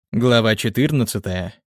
Глава 14.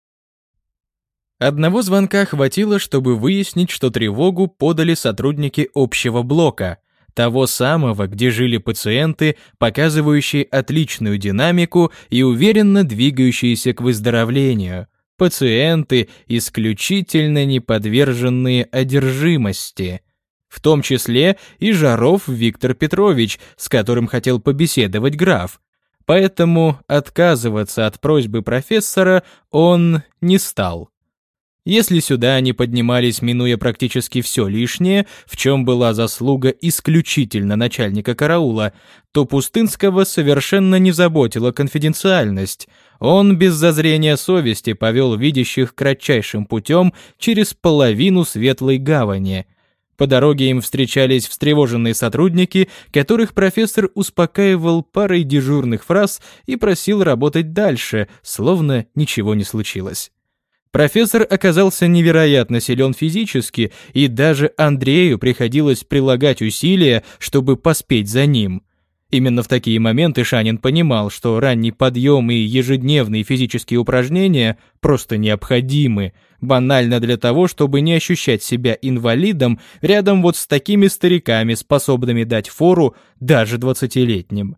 Одного звонка хватило, чтобы выяснить, что тревогу подали сотрудники общего блока, того самого, где жили пациенты, показывающие отличную динамику и уверенно двигающиеся к выздоровлению. Пациенты, исключительно не подверженные одержимости. В том числе и Жаров Виктор Петрович, с которым хотел побеседовать граф. Поэтому отказываться от просьбы профессора он не стал. Если сюда они поднимались, минуя практически все лишнее, в чем была заслуга исключительно начальника караула, то Пустынского совершенно не заботила конфиденциальность. Он без зазрения совести повел видящих кратчайшим путем через половину Светлой Гавани. По дороге им встречались встревоженные сотрудники, которых профессор успокаивал парой дежурных фраз и просил работать дальше, словно ничего не случилось. Профессор оказался невероятно силен физически, и даже Андрею приходилось прилагать усилия, чтобы поспеть за ним. Именно в такие моменты Шанин понимал, что ранний подъем и ежедневные физические упражнения просто необходимы, банально для того, чтобы не ощущать себя инвалидом рядом вот с такими стариками, способными дать фору даже 20-летним.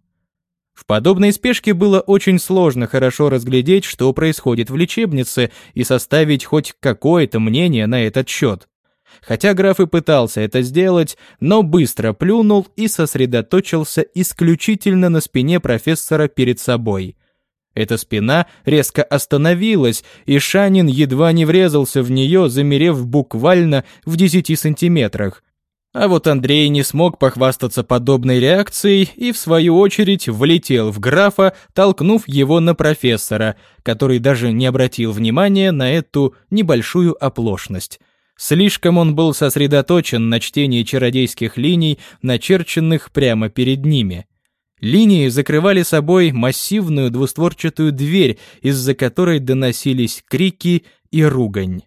В подобной спешке было очень сложно хорошо разглядеть, что происходит в лечебнице, и составить хоть какое-то мнение на этот счет. Хотя граф и пытался это сделать, но быстро плюнул и сосредоточился исключительно на спине профессора перед собой. Эта спина резко остановилась, и Шанин едва не врезался в нее, замерев буквально в 10 сантиметрах. А вот Андрей не смог похвастаться подобной реакцией и, в свою очередь, влетел в графа, толкнув его на профессора, который даже не обратил внимания на эту небольшую оплошность. Слишком он был сосредоточен на чтении чародейских линий, начерченных прямо перед ними. Линии закрывали собой массивную двустворчатую дверь, из-за которой доносились крики и ругань.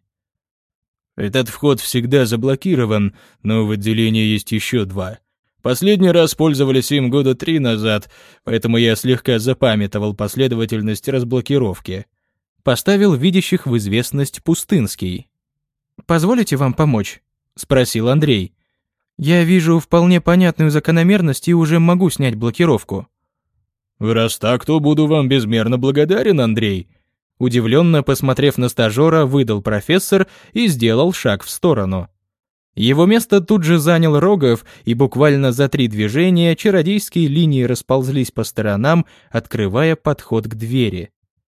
Этот вход всегда заблокирован, но в отделении есть еще 2. Последний раз пользовались им 3 года назад, поэтому я слегка запамятовал последовательность разблокировки. Поставил видящих в известность Пустынский. «Позволите вам помочь?» — спросил Андрей. «Я вижу вполне понятную закономерность и уже могу снять блокировку». «Раз так, то буду вам безмерно благодарен, Андрей». Удивленно посмотрев на стажера, выдал профессор и сделал шаг в сторону. Его место тут же занял Рогов, и буквально за 3 движения чародейские линии расползлись по сторонам, открывая подход к двери.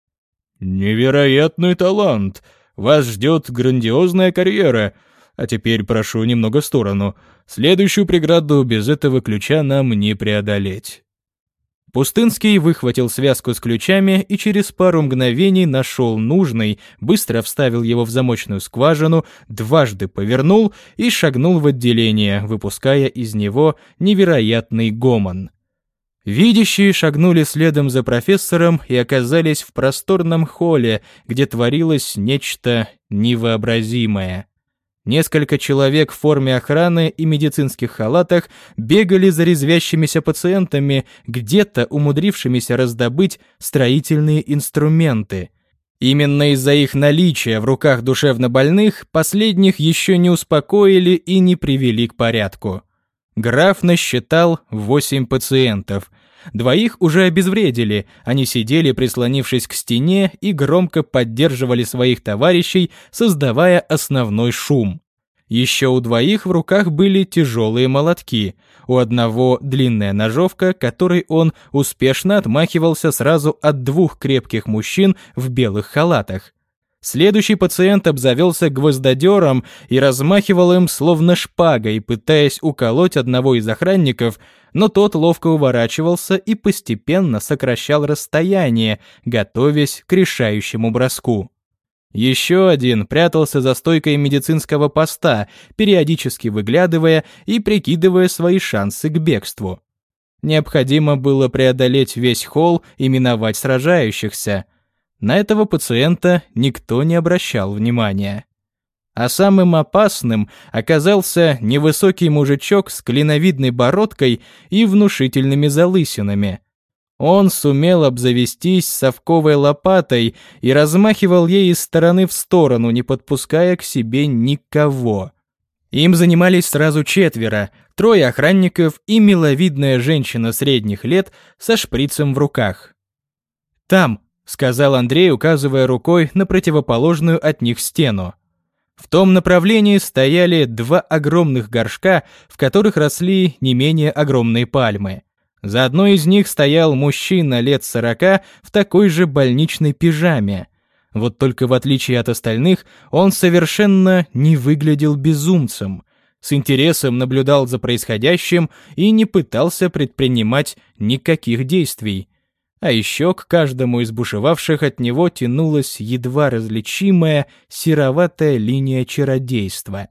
«Невероятный талант! Вас ждет грандиозная карьера. А теперь прошу немного в сторону. Следующую преграду без этого ключа нам не преодолеть». Пустынский выхватил связку с ключами и через пару мгновений нашел нужный, быстро вставил его в замочную скважину, дважды повернул и шагнул в отделение, выпуская из него невероятный гомон. Видящие шагнули следом за профессором и оказались в просторном холле, где творилось нечто невообразимое. Несколько человек в форме охраны и медицинских халатах бегали за резвящимися пациентами, где-то умудрившимися раздобыть строительные инструменты. Именно из-за их наличия в руках душевнобольных последних еще не успокоили и не привели к порядку. Граф насчитал 8 пациентов. 2 уже обезвредили, они сидели, прислонившись к стене, и громко поддерживали своих товарищей, создавая основной шум. Еще у 2 в руках были тяжелые молотки, у одного длинная ножовка, которой он успешно отмахивался сразу от 2 крепких мужчин в белых халатах. Следующий пациент обзавелся гвоздодером и размахивал им словно шпагой, пытаясь уколоть одного из охранников, но тот ловко уворачивался и постепенно сокращал расстояние, готовясь к решающему броску. Еще один прятался за стойкой медицинского поста, периодически выглядывая и прикидывая свои шансы к бегству. Необходимо было преодолеть весь холл и миновать сражающихся. На этого пациента никто не обращал внимания. А самым опасным оказался невысокий мужичок с клиновидной бородкой и внушительными залысинами. Он сумел обзавестись совковой лопатой и размахивал ей из стороны в сторону, не подпуская к себе никого. Им занимались сразу 4, 3 охранников и миловидная женщина средних лет со шприцем в руках. «Там», — сказал Андрей, указывая рукой на противоположную от них стену. В том направлении стояли 2 огромных горшка, в которых росли не менее огромные пальмы. За одной из них стоял мужчина лет 40 в такой же больничной пижаме. Вот только в отличие от остальных, он совершенно не выглядел безумцем. С интересом наблюдал за происходящим и не пытался предпринимать никаких действий. А еще к каждому из бушевавших от него тянулась едва различимая сероватая линия чародейства.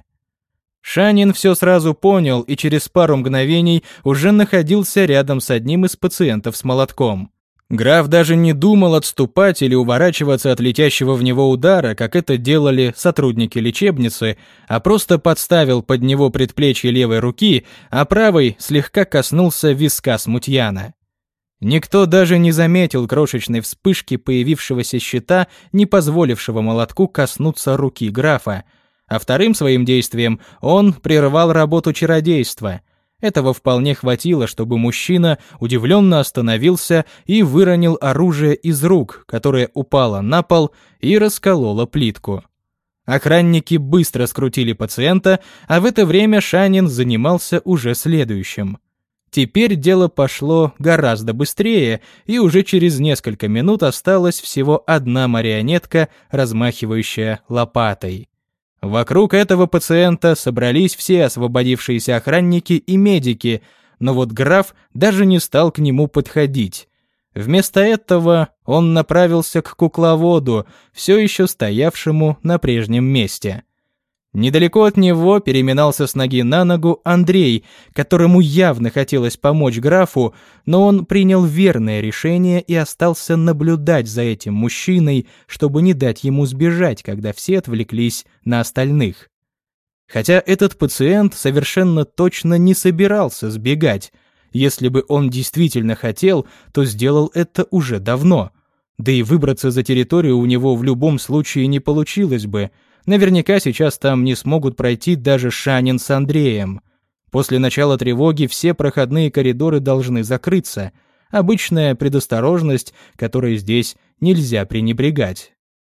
Шанин все сразу понял и через пару мгновений уже находился рядом с одним из пациентов с молотком. Граф даже не думал отступать или уворачиваться от летящего в него удара, как это делали сотрудники лечебницы, а просто подставил под него предплечье левой руки, а правой слегка коснулся виска смутьяна. Никто даже не заметил крошечной вспышки появившегося щита, не позволившего молотку коснуться руки графа, а вторым своим действием он прервал работу чародейства. Этого вполне хватило, чтобы мужчина удивленно остановился и выронил оружие из рук, которое упало на пол и раскололо плитку. Охранники быстро скрутили пациента, а в это время Шанин занимался уже следующим. Теперь дело пошло гораздо быстрее, и уже через несколько минут осталась всего одна марионетка, размахивающая лопатой. Вокруг этого пациента собрались все освободившиеся охранники и медики, но вот граф даже не стал к нему подходить. Вместо этого он направился к кукловоду, все еще стоявшему на прежнем месте. Недалеко от него переминался с ноги на ногу Андрей, которому явно хотелось помочь графу, но он принял верное решение и остался наблюдать за этим мужчиной, чтобы не дать ему сбежать, когда все отвлеклись на остальных. Хотя этот пациент совершенно точно не собирался сбегать. Если бы он действительно хотел, то сделал это уже давно. Да и выбраться за территорию у него в любом случае не получилось бы. Наверняка сейчас там не смогут пройти даже Шанин с Андреем. После начала тревоги все проходные коридоры должны закрыться. Обычная предосторожность, которой здесь нельзя пренебрегать.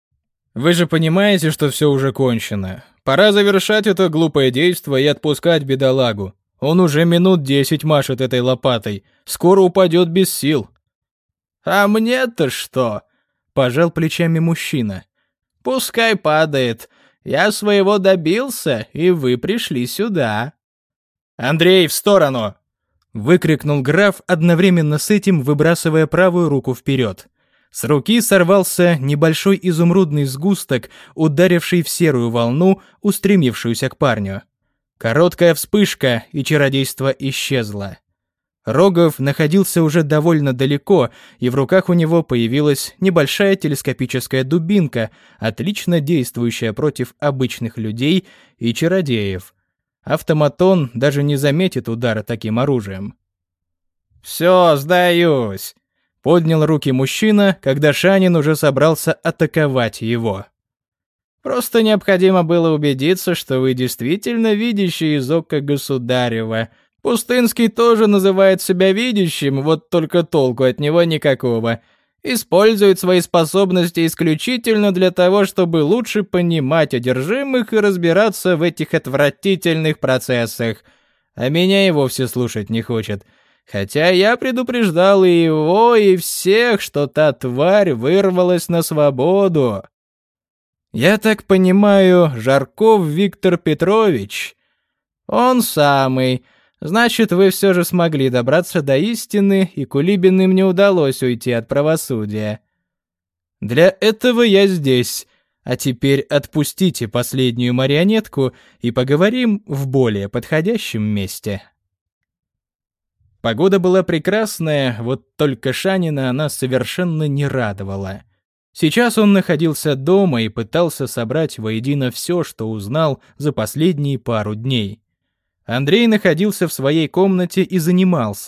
«Вы же понимаете, что все уже кончено. Пора завершать это глупое действо и отпускать бедолагу. Он уже минут 10 машет этой лопатой. Скоро упадет без сил». «А мне-то что?» — пожал плечами мужчина. «Пускай падает. Я своего добился, и вы пришли сюда». «Андрей, в сторону!» — выкрикнул граф, одновременно с этим выбрасывая правую руку вперед. С руки сорвался небольшой изумрудный сгусток, ударивший в серую волну, устремившуюся к парню. Короткая вспышка, и чародейство исчезло. Рогов находился уже довольно далеко, и в руках у него появилась небольшая телескопическая дубинка, отлично действующая против обычных людей и чародеев. Автоматон даже не заметит удара таким оружием. «Все, сдаюсь!» — поднял руки мужчина, когда Шанин уже собрался атаковать его. «Просто необходимо было убедиться, что вы действительно видящий из ока государева. Пустынский тоже называет себя видящим, вот только толку от него никакого. Использует свои способности исключительно для того, чтобы лучше понимать одержимых и разбираться в этих отвратительных процессах. А меня и вовсе слушать не хочет. Хотя я предупреждал и его, и всех, что та тварь вырвалась на свободу». «Я так понимаю, Жарков Виктор Петрович?» «Он самый. Значит, вы все же смогли добраться до истины, и Кулибиным не удалось уйти от правосудия. Для этого я здесь. А теперь отпустите последнюю марионетку и поговорим в более подходящем месте». Погода была прекрасная, вот только Шанина она совершенно не радовала. Сейчас он находился дома и пытался собрать воедино все, что узнал за последние пару дней. Андрей находился в своей комнате и занимался.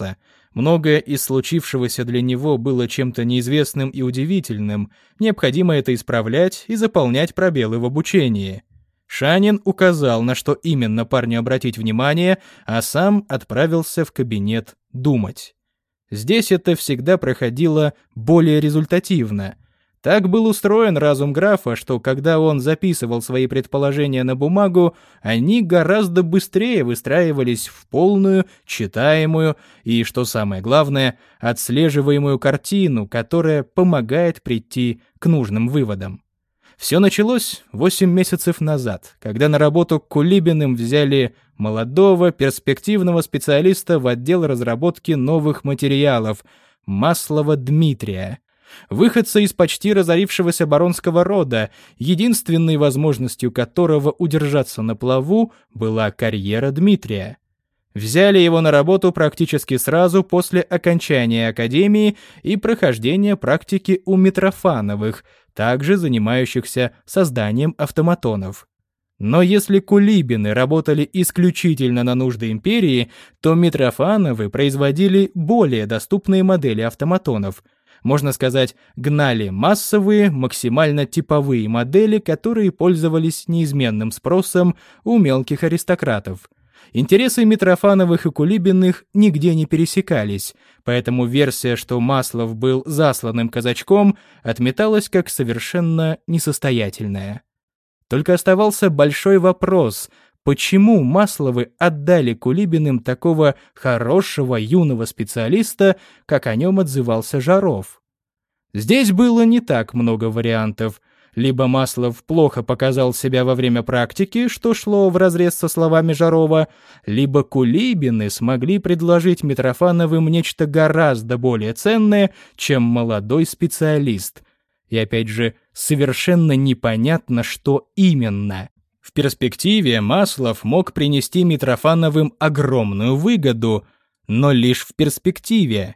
Многое из случившегося для него было чем-то неизвестным и удивительным, необходимо это исправлять и заполнять пробелы в обучении. Шанин указал, на что именно парню обратить внимание, а сам отправился в кабинет думать. Здесь это всегда проходило более результативно. Так был устроен разум графа, что когда он записывал свои предположения на бумагу, они гораздо быстрее выстраивались в полную, читаемую и, что самое главное, отслеживаемую картину, которая помогает прийти к нужным выводам. Все началось 8 месяцев назад, когда на работу к Кулибиным взяли молодого, перспективного специалиста в отдел разработки новых материалов Маслова Дмитрия. Выходца из почти разорившегося баронского рода, единственной возможностью которого удержаться на плаву была карьера Дмитрия. Взяли его на работу практически сразу после окончания академии и прохождения практики у Митрофановых, также занимающихся созданием автоматонов. Но если Кулибины работали исключительно на нужды империи, то Митрофановы производили более доступные модели автоматонов. Можно сказать, гнали массовые, максимально типовые модели, которые пользовались неизменным спросом у мелких аристократов. Интересы Митрофановых и Кулибиных нигде не пересекались, поэтому версия, что Маслов был засланным казачком, отметалась как совершенно несостоятельная. Только оставался большой вопрос, почему Масловы отдали Кулибиным такого хорошего юного специалиста, как о нем отзывался Жаров? Здесь было не так много вариантов. Либо Маслов плохо показал себя во время практики, что шло вразрез со словами Жарова, либо Кулибины смогли предложить Митрофановым нечто гораздо более ценное, чем молодой специалист. И опять же, совершенно непонятно, что именно. В перспективе Маслов мог принести Митрофановым огромную выгоду, но лишь в перспективе.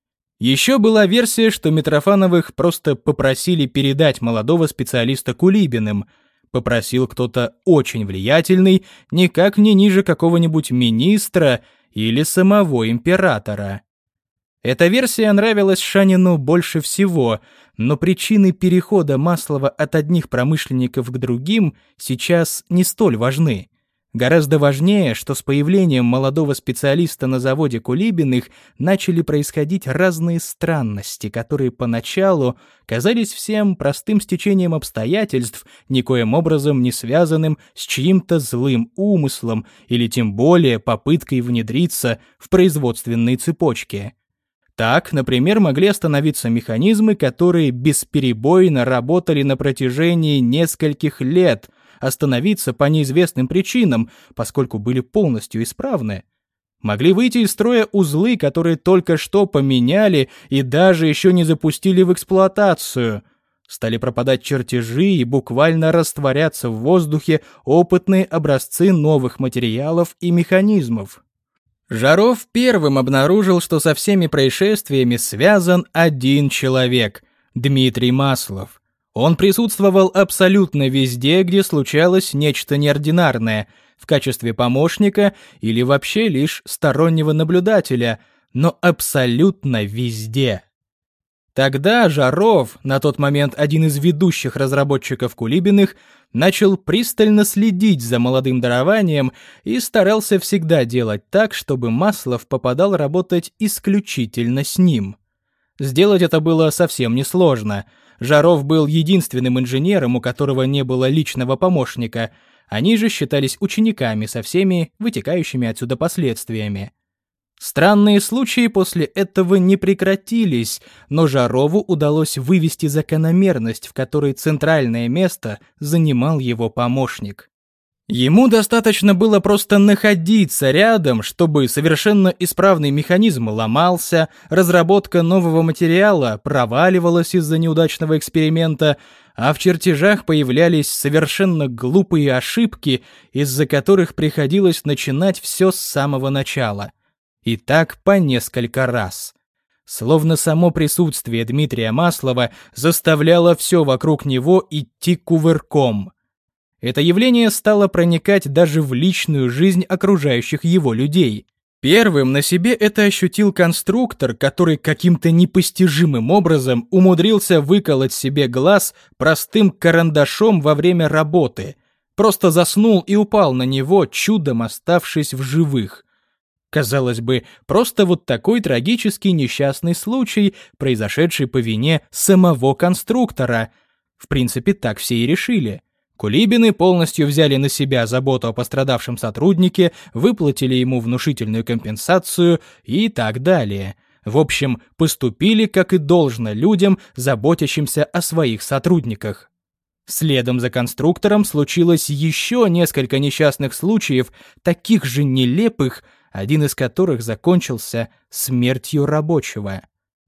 Еще была версия, что Митрофановых просто попросили передать молодого специалиста Кулибиным. Попросил кто-то очень влиятельный, никак не ниже какого-нибудь министра или самого императора. Эта версия нравилась Шанину больше всего, но причины перехода Маслова от одних промышленников к другим сейчас не столь важны. Гораздо важнее, что с появлением молодого специалиста на заводе Кулибиных начали происходить разные странности, которые поначалу казались всем простым стечением обстоятельств, никоим образом не связанным с чьим-то злым умыслом или тем более попыткой внедриться в производственные цепочки. Так, например, могли остановиться механизмы, которые бесперебойно работали на протяжении нескольких лет, остановиться по неизвестным причинам, поскольку были полностью исправны. Могли выйти из строя узлы, которые только что поменяли и даже еще не запустили в эксплуатацию. Стали пропадать чертежи и буквально растворяться в воздухе опытные образцы новых материалов и механизмов. Жаров первым обнаружил, что со всеми происшествиями связан один человек – Дмитрий Маслов. Он присутствовал абсолютно везде, где случалось нечто неординарное, в качестве помощника или вообще лишь стороннего наблюдателя, но абсолютно везде. Тогда Жаров, на тот момент один из ведущих разработчиков Кулибиных, начал пристально следить за молодым дарованием и старался всегда делать так, чтобы Маслов попадал работать исключительно с ним. Сделать это было совсем несложно. Жаров был единственным инженером, у которого не было личного помощника. Они же считались учениками со всеми вытекающими отсюда последствиями. Странные случаи после этого не прекратились, но Жарову удалось вывести закономерность, в которой центральное место занимал его помощник. Ему достаточно было просто находиться рядом, чтобы совершенно исправный механизм ломался, разработка нового материала проваливалась из-за неудачного эксперимента, а в чертежах появлялись совершенно глупые ошибки, из-за которых приходилось начинать все с самого начала. И так по несколько раз. Словно само присутствие Дмитрия Маслова заставляло все вокруг него идти кувырком. Это явление стало проникать даже в личную жизнь окружающих его людей. Первым на себе это ощутил конструктор, который каким-то непостижимым образом умудрился выколоть себе глаз простым карандашом во время работы. Просто заснул и упал на него, чудом оставшись в живых. Казалось бы, просто вот такой трагический несчастный случай, произошедший по вине самого конструктора. В принципе, так все и решили. Кулибины полностью взяли на себя заботу о пострадавшем сотруднике, выплатили ему внушительную компенсацию и так далее. В общем, поступили, как и должно людям, заботящимся о своих сотрудниках. Следом за конструктором случилось еще несколько несчастных случаев, таких же нелепых, один из которых закончился смертью рабочего.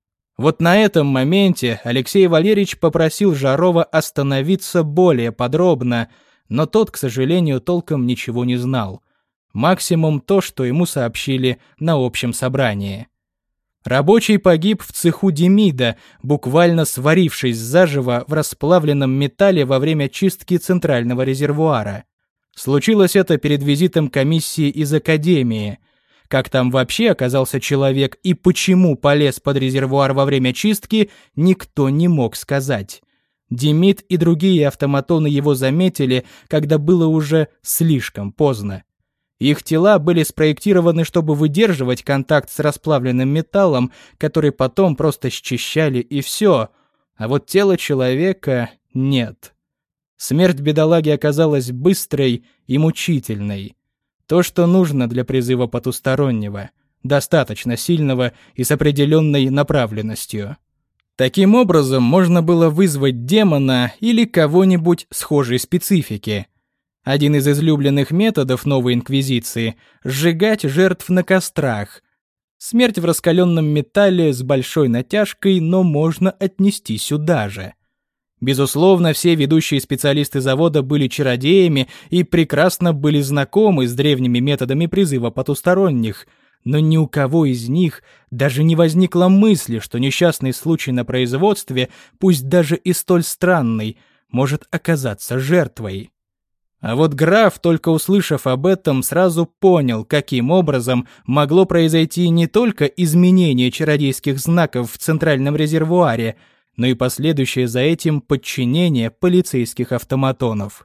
Вот на этом моменте Алексей Валерьевич попросил Жарова остановиться более подробно, но тот, к сожалению, толком ничего не знал. Максимум то, что ему сообщили на общем собрании. Рабочий погиб в цеху Демида, буквально сварившись заживо в расплавленном металле во время чистки центрального резервуара. Случилось это перед визитом комиссии из академии. Как там вообще оказался человек и почему полез под резервуар во время чистки, никто не мог сказать. Демид и другие автоматоны его заметили, когда было уже слишком поздно. Их тела были спроектированы, чтобы выдерживать контакт с расплавленным металлом, который потом просто счищали и все. А вот тело человека нет. Смерть бедолаги оказалась быстрой и мучительной. То, что нужно для призыва потустороннего, достаточно сильного и с определенной направленностью. Таким образом, можно было вызвать демона или кого-нибудь схожей специфики. Один из излюбленных методов новой инквизиции – сжигать жертв на кострах. Смерть в раскаленном металле с большой натяжкой, но можно отнести сюда же. Безусловно, все ведущие специалисты завода были чародеями и прекрасно были знакомы с древними методами призыва потусторонних, но ни у кого из них даже не возникло мысли, что несчастный случай на производстве, пусть даже и столь странный, может оказаться жертвой. А вот граф, только услышав об этом, сразу понял, каким образом могло произойти не только изменение чародейских знаков в центральном резервуаре, но и последующее за этим подчинение полицейских автоматонов.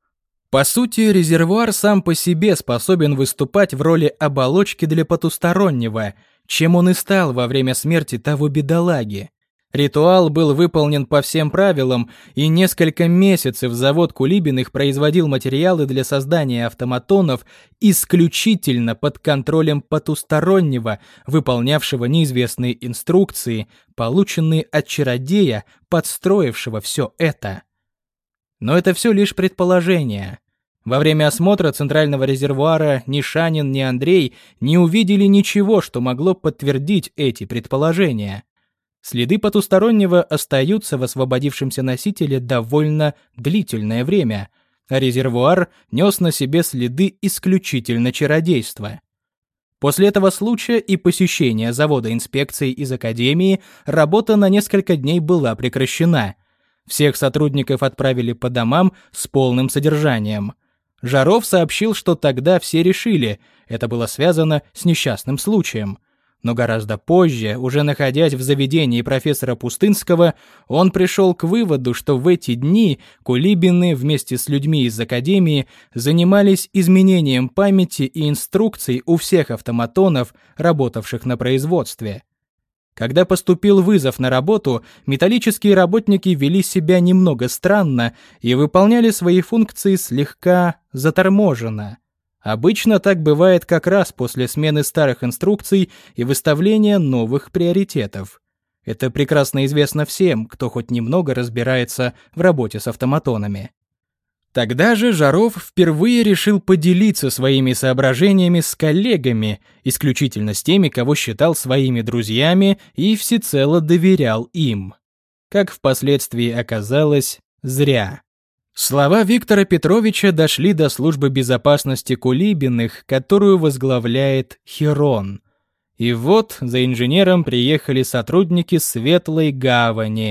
По сути, резервуар сам по себе способен выступать в роли оболочки для потустороннего, чем он и стал во время смерти того бедолаги. Ритуал был выполнен по всем правилам, и несколько месяцев завод Кулибиных производил материалы для создания автоматонов исключительно под контролем потустороннего, выполнявшего неизвестные инструкции, полученные от чародея, подстроившего все это. Но это все лишь предположение. Во время осмотра центрального резервуара ни Шанин, ни Андрей не увидели ничего, что могло подтвердить эти предположения. Следы потустороннего остаются в освободившемся носителе довольно длительное время, а резервуар нес на себе следы исключительно чародейства. После этого случая и посещения завода инспекции из академии работа на несколько дней была прекращена. Всех сотрудников отправили по домам с полным содержанием. Жаров сообщил, что тогда все решили, это было связано с несчастным случаем. Но гораздо позже, уже находясь в заведении профессора Пустынского, он пришел к выводу, что в эти дни Кулибины вместе с людьми из академии занимались изменением памяти и инструкций у всех автоматонов, работавших на производстве. Когда поступил вызов на работу, металлические работники вели себя немного странно и выполняли свои функции слегка заторможенно. Обычно так бывает как раз после смены старых инструкций и выставления новых приоритетов. Это прекрасно известно всем, кто хоть немного разбирается в работе с автоматонами. Тогда же Жаров впервые решил поделиться своими соображениями с коллегами, исключительно с теми, кого считал своими друзьями и всецело доверял им. Как впоследствии оказалось, зря. Слова Виктора Петровича дошли до службы безопасности Кулибиных, которую возглавляет Херон. И вот за инженером приехали сотрудники Светлой Гавани.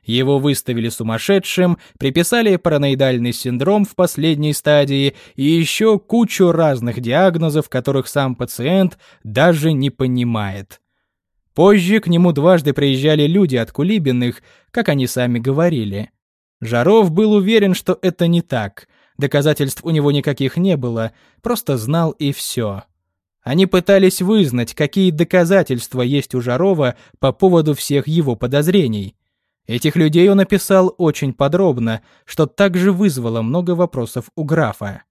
Его выставили сумасшедшим, приписали параноидальный синдром в последней стадии и еще кучу разных диагнозов, которых сам пациент даже не понимает. Позже к нему дважды приезжали люди от Кулибиных, как они сами говорили. Жаров был уверен, что это не так. Доказательств у него никаких не было, просто знал и все. Они пытались вызнать, какие доказательства есть у Жарова по поводу всех его подозрений. Этих людей он описал очень подробно, что также вызвало много вопросов у графа.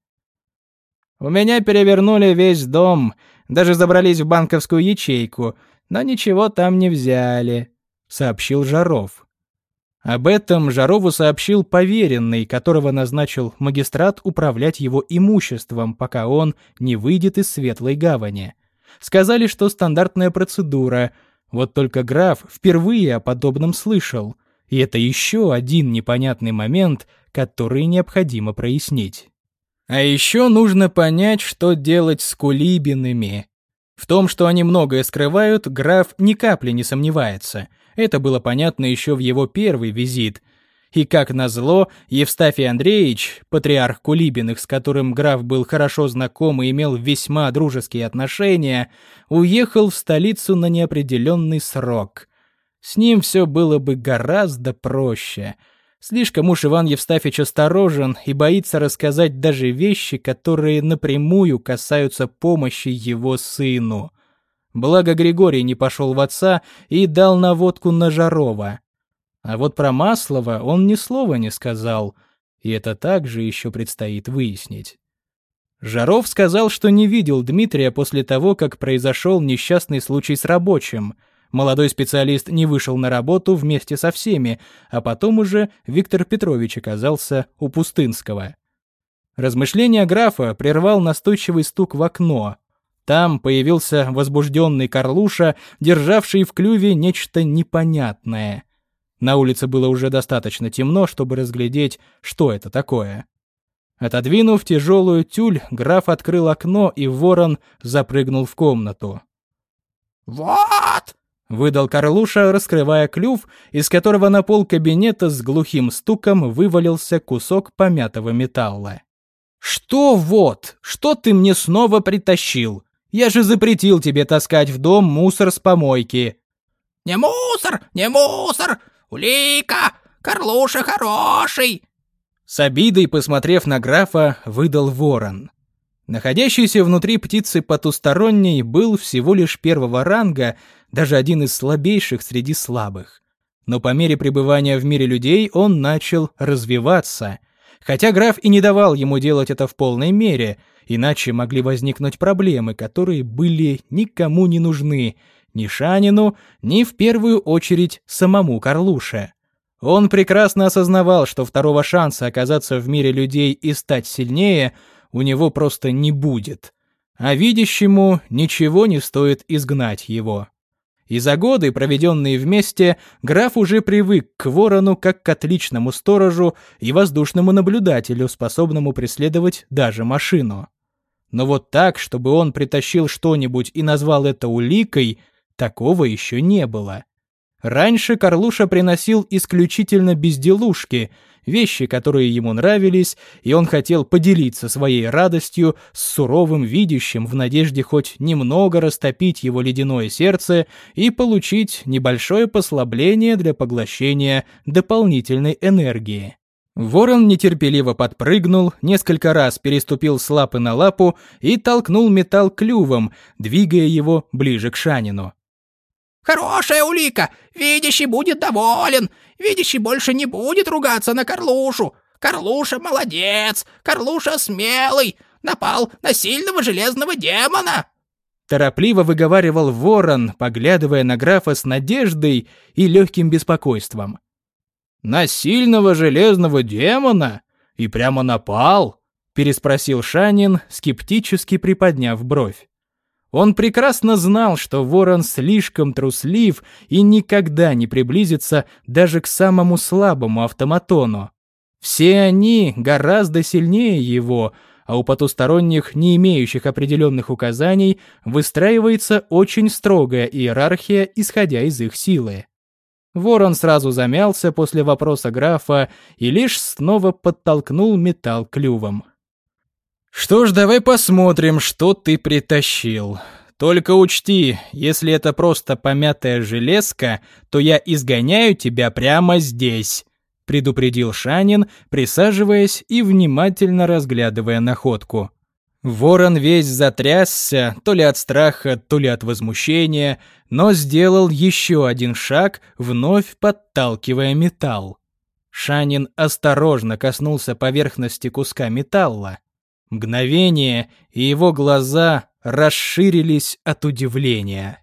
«У меня перевернули весь дом, даже забрались в банковскую ячейку, но ничего там не взяли», — сообщил Жаров. Об этом Жарову сообщил поверенный, которого назначил магистрат управлять его имуществом, пока он не выйдет из Светлой Гавани. Сказали, что стандартная процедура, вот только граф впервые о подобном слышал, и это еще один непонятный момент, который необходимо прояснить. А еще нужно понять, что делать с Кулибиными. В том, что они многое скрывают, граф ни капли не сомневается. Это было понятно еще в его первый визит. И как назло, Евстафий Андреевич, патриарх Кулибиных, с которым граф был хорошо знаком и имел весьма дружеские отношения, уехал в столицу на неопределенный срок. С ним все было бы гораздо проще. Слишком уж Иван Евстафич осторожен и боится рассказать даже вещи, которые напрямую касаются помощи его сыну. Благо Григорий не пошел в отца и дал наводку на Жарова. А вот про Маслова он ни слова не сказал, и это также еще предстоит выяснить. Жаров сказал, что не видел Дмитрия после того, как произошел несчастный случай с рабочим. Молодой специалист не вышел на работу вместе со всеми, а потом уже Виктор Петрович оказался у Пустынского. Размышления графа прервал настойчивый стук в окно. Там появился возбужденный Карлуша, державший в клюве нечто непонятное. На улице было уже достаточно темно, чтобы разглядеть, что это такое. Отодвинув тяжелую тюль, граф открыл окно, и ворон запрыгнул в комнату. «Вот!» — выдал Карлуша, раскрывая клюв, из которого на пол кабинета с глухим стуком вывалился кусок помятого металла. «Что вот? Что ты мне снова притащил? Я же запретил тебе таскать в дом мусор с помойки». «Не мусор, не мусор! Улика! Карлуша хороший!» С обидой, посмотрев на графа, выдал ворон. Находящийся внутри птицы потусторонней был всего лишь первого ранга, даже один из слабейших среди слабых. Но по мере пребывания в мире людей он начал развиваться. Хотя граф и не давал ему делать это в полной мере, иначе могли возникнуть проблемы, которые были никому не нужны, ни Шанину, ни в первую очередь самому Карлуше. Он прекрасно осознавал, что второго шанса оказаться в мире людей и стать сильнее у него просто не будет. А видящему ничего не стоит изгнать его. И за годы, проведенные вместе, граф уже привык к ворону как к отличному сторожу и воздушному наблюдателю, способному преследовать даже машину. Но вот так, чтобы он притащил что-нибудь и назвал это уликой, такого еще не было. Раньше Карлуша приносил исключительно безделушки, вещи, которые ему нравились, и он хотел поделиться своей радостью с суровым видящим в надежде хоть немного растопить его ледяное сердце и получить небольшое послабление для поглощения дополнительной энергии. Ворон нетерпеливо подпрыгнул, несколько раз переступил с лапы на лапу и толкнул металл клювом, двигая его ближе к Шанину. «Хорошая улика! Видящий будет доволен! Видящий больше не будет ругаться на Карлушу! Карлуша молодец! Карлуша смелый! Напал на сильного железного демона!» Торопливо выговаривал ворон, поглядывая на графа с надеждой и легким беспокойством. «На сильного железного демона? И прямо напал?» — переспросил Шанин, скептически приподняв бровь. Он прекрасно знал, что ворон слишком труслив и никогда не приблизится даже к самому слабому автоматону. Все они гораздо сильнее его, а у потусторонних, не имеющих определенных указаний, выстраивается очень строгая иерархия, исходя из их силы. Ворон сразу замялся после вопроса графа и лишь снова подтолкнул металл клювом. «Что ж, давай посмотрим, что ты притащил. Только учти, если это просто помятая железка, то я изгоняю тебя прямо здесь», — предупредил Шанин, присаживаясь и внимательно разглядывая находку. Ворон весь затрясся, то ли от страха, то ли от возмущения, но сделал еще один шаг, вновь подталкивая металл. Шанин осторожно коснулся поверхности куска металла. Мгновение, и его глаза расширились от удивления.